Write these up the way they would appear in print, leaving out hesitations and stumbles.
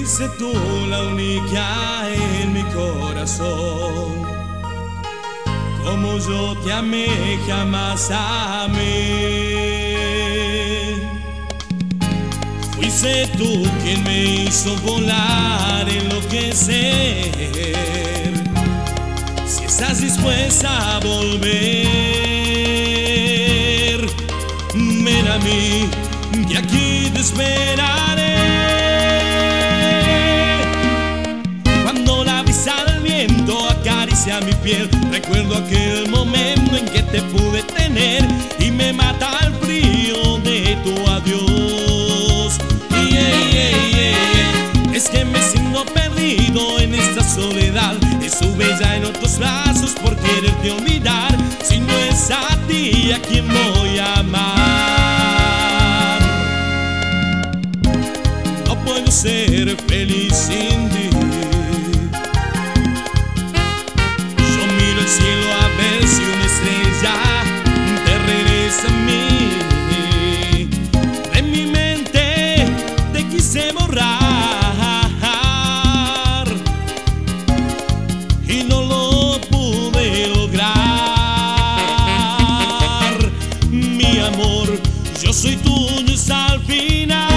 Fuiste tú la única en mi corazón, como yo te amé jamás amé. Fuiste tú quien me hizo volar, enloquecer. Si estás dispuesta a volver, ven a mí, que aquí te esperaré. Cuando la brisa del viento acaricia mi piel, recuerdo aquel momento en que te pude tener y me mata el frío de tu adiós. Es que me siento perdido en esta soledad. Estuve ya en otros brazos por quererte olvidar. Si no es a ti, ¿a quién voy a amar? No puedo ser feliz sin ti. Yo miro el cielo a ver si una estrella te regresa a mí. De mi mente te quise borrar y no lo pude lograr. Mi amor, yo soy tuyo hasta el final.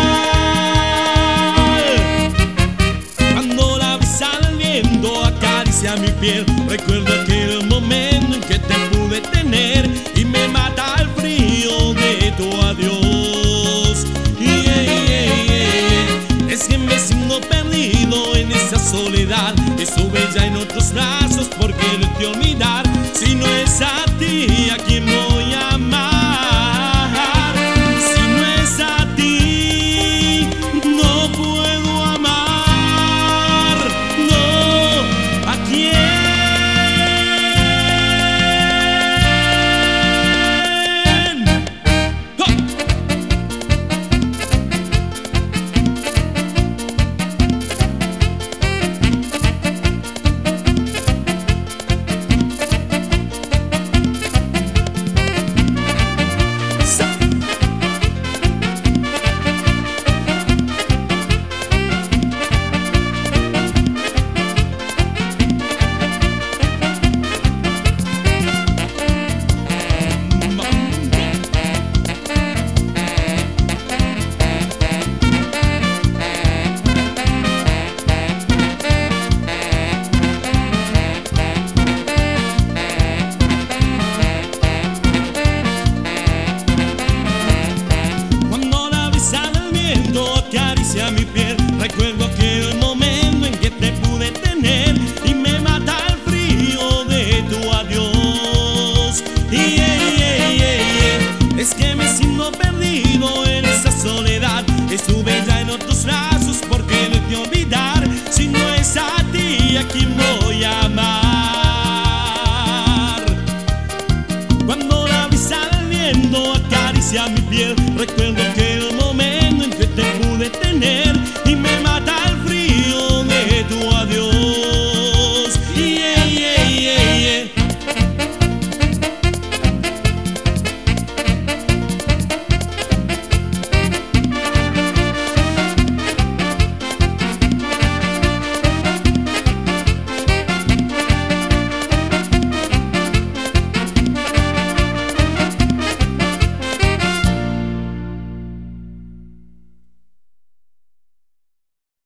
Cuando la brisa del viento acaricia mi piel, recuerdo aquel momento en que te pude tener y me mata el frío de tu adiós. Es que me siento perdido en esta soledad. Estuve ya en otros brazos por quererte olvidar. Si no es a ti, ¿a quién voy a amar? Si no es a ti, no puedo amar. No, ¿a quién? Acaricia mi piel, recuerdo aquel momento en que te pude tener y me mata el frío de tu adiós. Es que me siento perdido en esa soledad. Estuve ya en otros brazos por quererte olvidar. Si no es a ti, ¿a quién voy?